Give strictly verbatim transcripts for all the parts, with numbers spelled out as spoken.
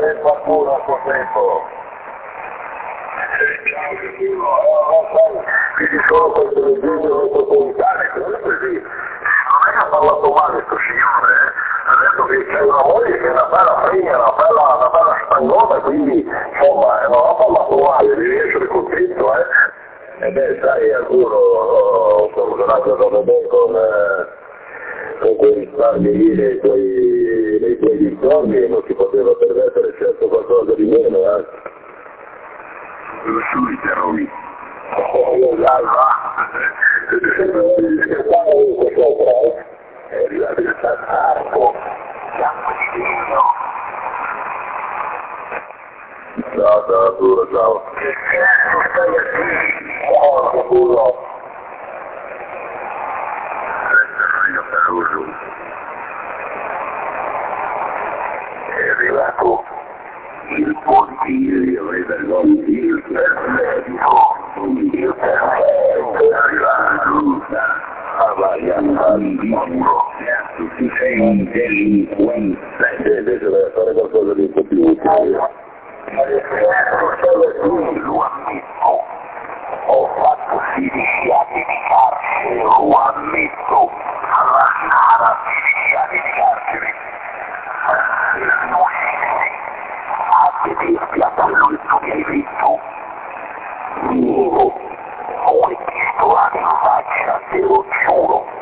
tempo a culo a suo tempo. Ciao che culo, eh, quindi solo questo disegno metropolitane, comunque sì, non è che ha parlato male questo signore, eh? Ha detto che c'è una moglie che è una bella fregna, una bella, una bella spagnola, quindi insomma non ha parlato male, devi essere contento, eh? E beh, sai, alcuno funzionato come me con, eh, con quei risparmi lì nei tuoi, nei tuoi dintorni e non si poteva permettere certo qualcosa di meno, eh? Lo subito, Romy. Oh, dai, va! È arrivato il Santarco, fianco di vino. Ciao, ciao Arturo, ciao. Che cazzo stai a dire? Oh, che culo! È arrivato il consiglio e del consiglio del medico, il perfetto, è arrivato a variare tu sei un delinquente. E invece deve fare qualcosa di un po' più utile. Lo ammetto, ho fatto sedici anni di carcere, lo ammetto, alla nara sedici anni di carcere. Non esiste, a vederti a quello che mi hai detto. Io, come ti sto in faccia, te lo giuro.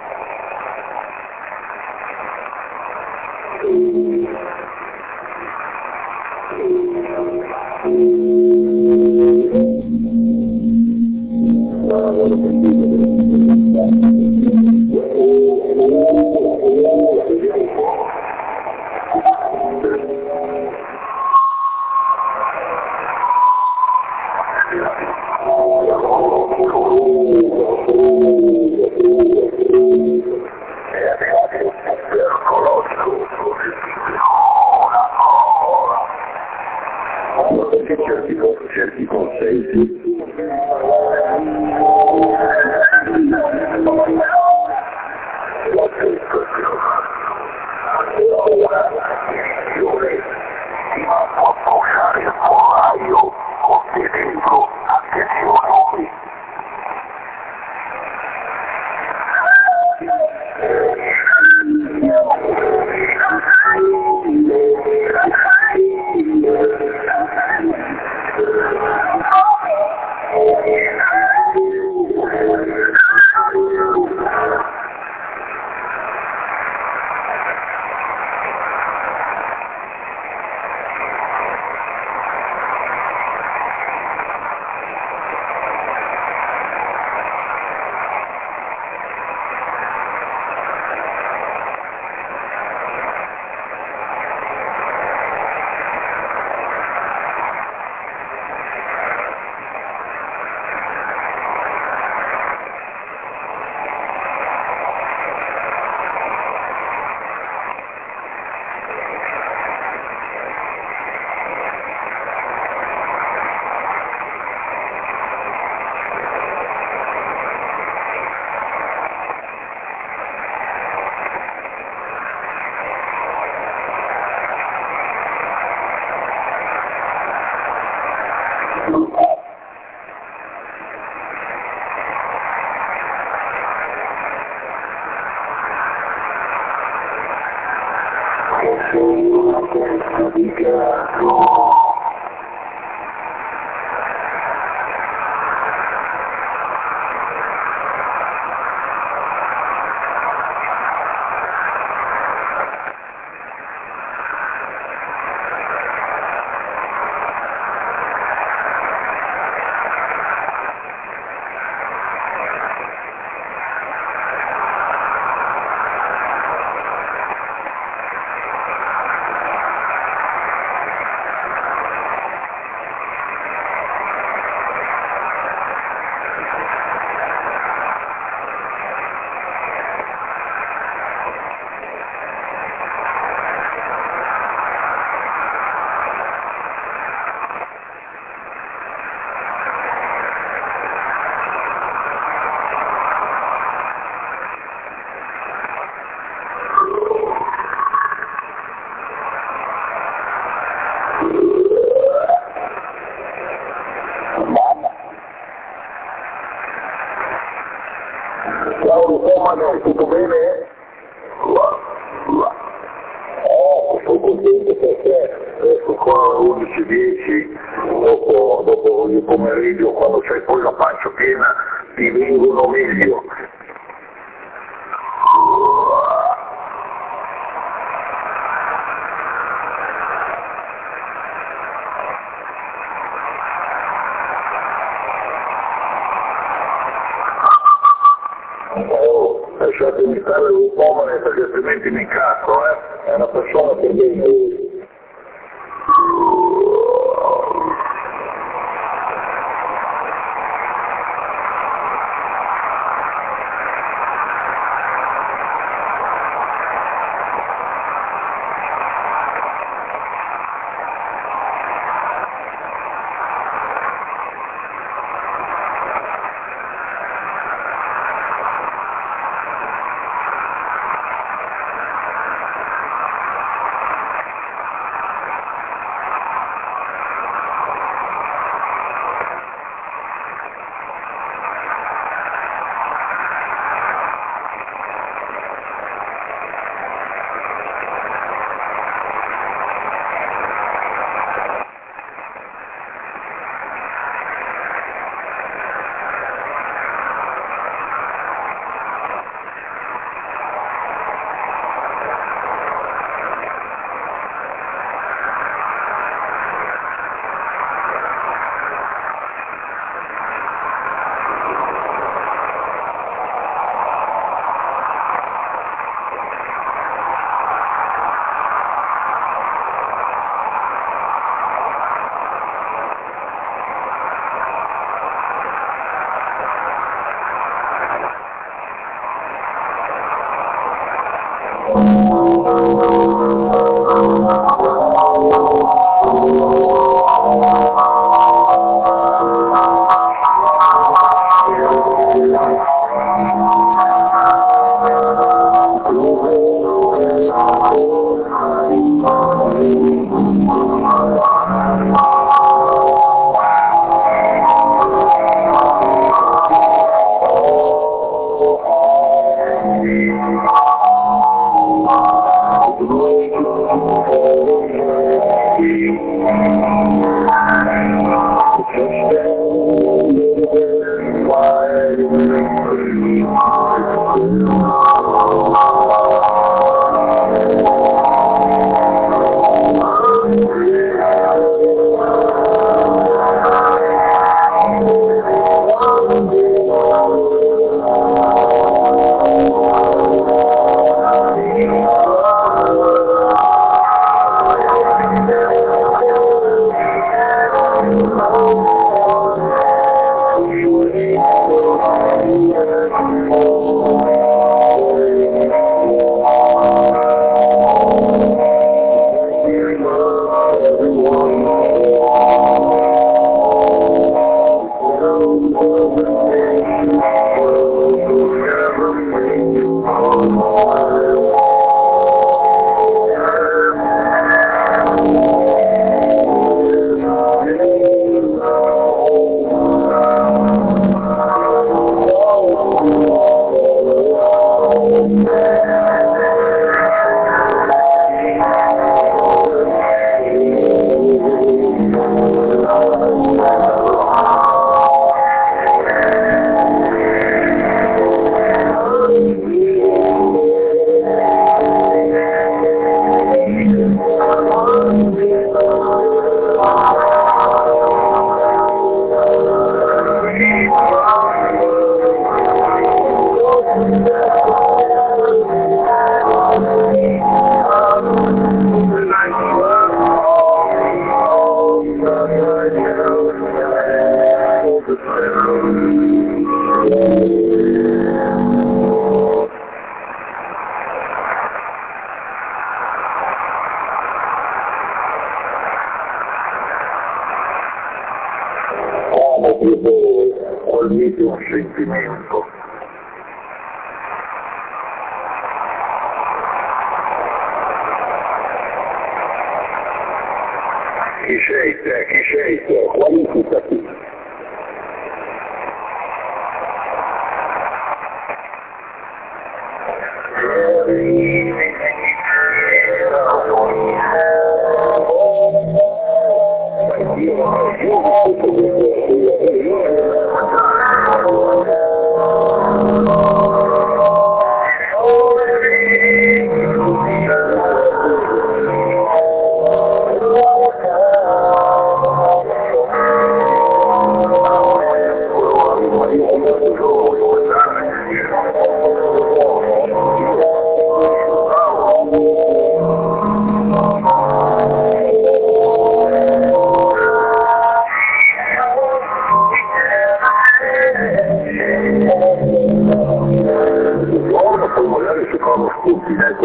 Certi consensi. Si va a posare il pollaio con te dentro, attenzione. Lauro, tutto bene? Oh, sono contento perché adesso qua alle undici e dieci, dopo, dopo il pomeriggio, quando c'hai poi la pancia piena, ti vengono meglio. Oh, lasciatemi stare un po' perché altrimenti mi incazzo, eh? È una persona per bene lui. Colmite un sentimento. Chi sei te? Chi sei te? Qualificati.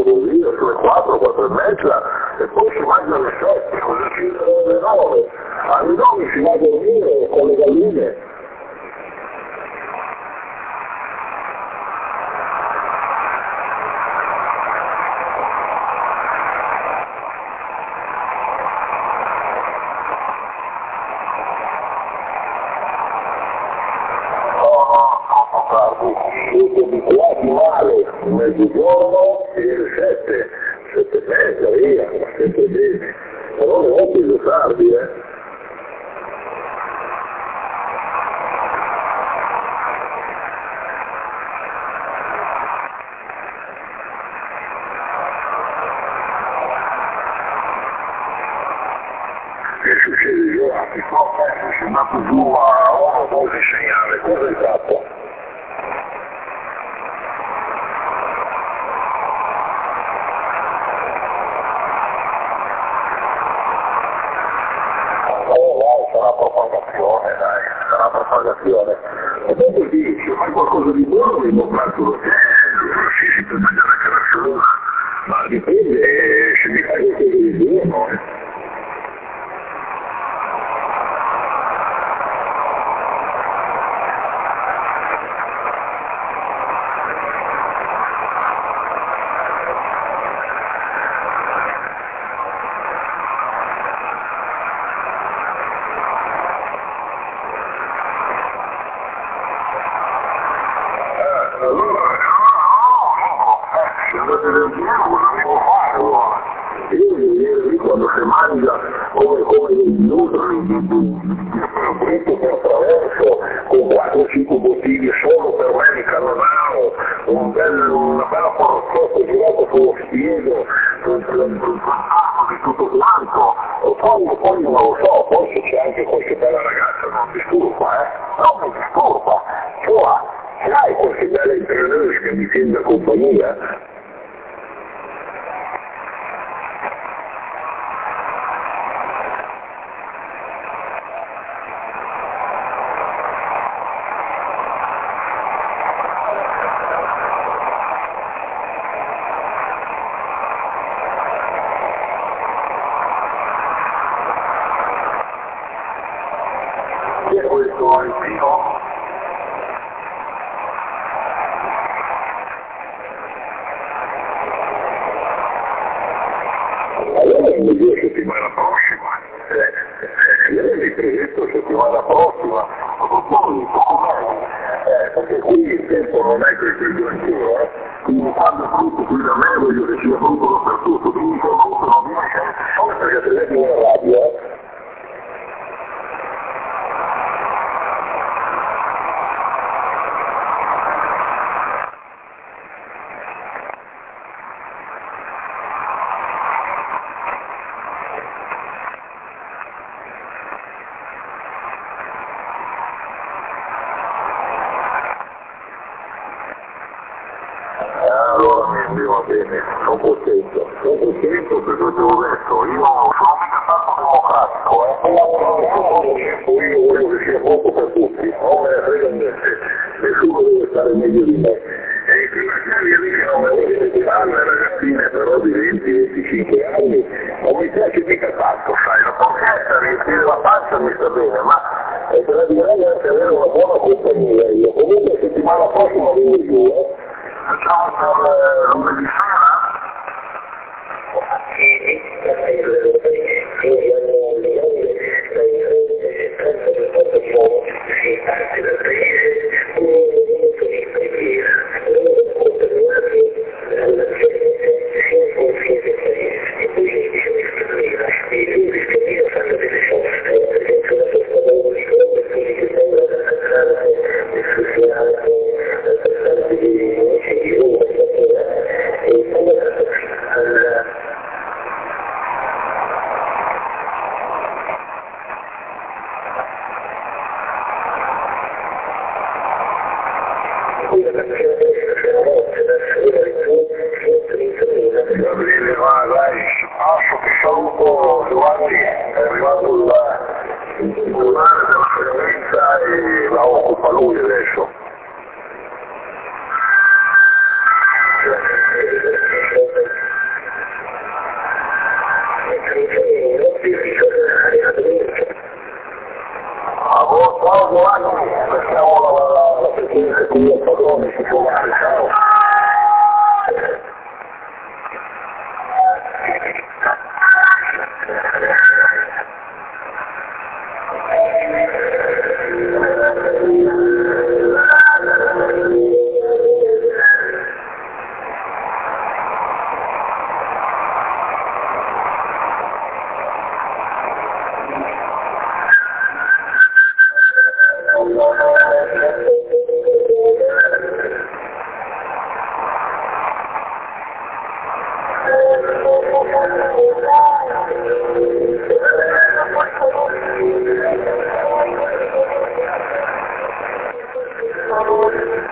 così, sulle quattro, quattro e mezza, e poi si mangia alle sette, così ci sono le nove. Alle nove si va a dormire con le galline. Siete abituati male, mezzogiorno e le sette, sette e mezza, via, ma sempre bene. Però le notti sono tardi, eh. Che succede, io a Picotto, si è andato giù a uno o due segnale, cosa hai fatto? Sarà propagazione, dai, sarà propagazione. E dopo lì, se fai qualcosa di buono, mi comprato lo allora sì, si può mangiare anche la sola, ma dipende se mi fai qualcosa di buono. Eh. Quando si mangia come, come dei nutri di per attraverso con quattro o cinque bottiglie solo per me di Cannonau, un bel, una bella porcetta girato sullo stile, un fantasma di tutto quanto, e poi, poi non lo so, poi se c'è anche qualche bella ragazza non disturba, eh? Non mi disturba, cioè, se hai qualche bella imprenditore che mi tiene compagnia, questo è il primo. Allora mi dico settimana prossima, eh, io mi presento settimana prossima, poi eh, perché qui il tempo non è che il granché, eh, quindi quando è brutto qui da me voglio che sia brutto dappertutto, quindi se è brutto non viene solo perché se leggi una radio, eh. Allora mi va bene, sono contento, sono contento perché te l'ho detto, io sono mica tanto democratico, eh. Io voglio che sia poco per tutti, non me ne frega niente, nessuno deve stare meglio di me. E i primatari dicono che fanno le ragazzine però di venti venticinque anni, non mi piace mica tanto, sai, la pancetta, riempire la pancia mi sta bene, ma è per direi anche avere una buona compagnia. Io comunque settimana prossima vengo giù, eh. Facciamo per lunedì sera? Sì, perché io devo dire che io hanno le donne dai tanto del posto di uomo, si parte dal paese, un minuto di preghiera, loro contaminati dalla gente, sia in confine del paese, e poi si dice di scoprire, e lui di scoprire fanno delle soste, per esempio la sosta d'olico, per cui si sembra da passare del sociale, da passare di di uno, e poi al Gabriele, va, dai, passo, ti saluto, Giovanni, è arrivato il titolare della frequenza e la occupa lui adesso. che qui è padrone, si può fare, ciao. Thank you.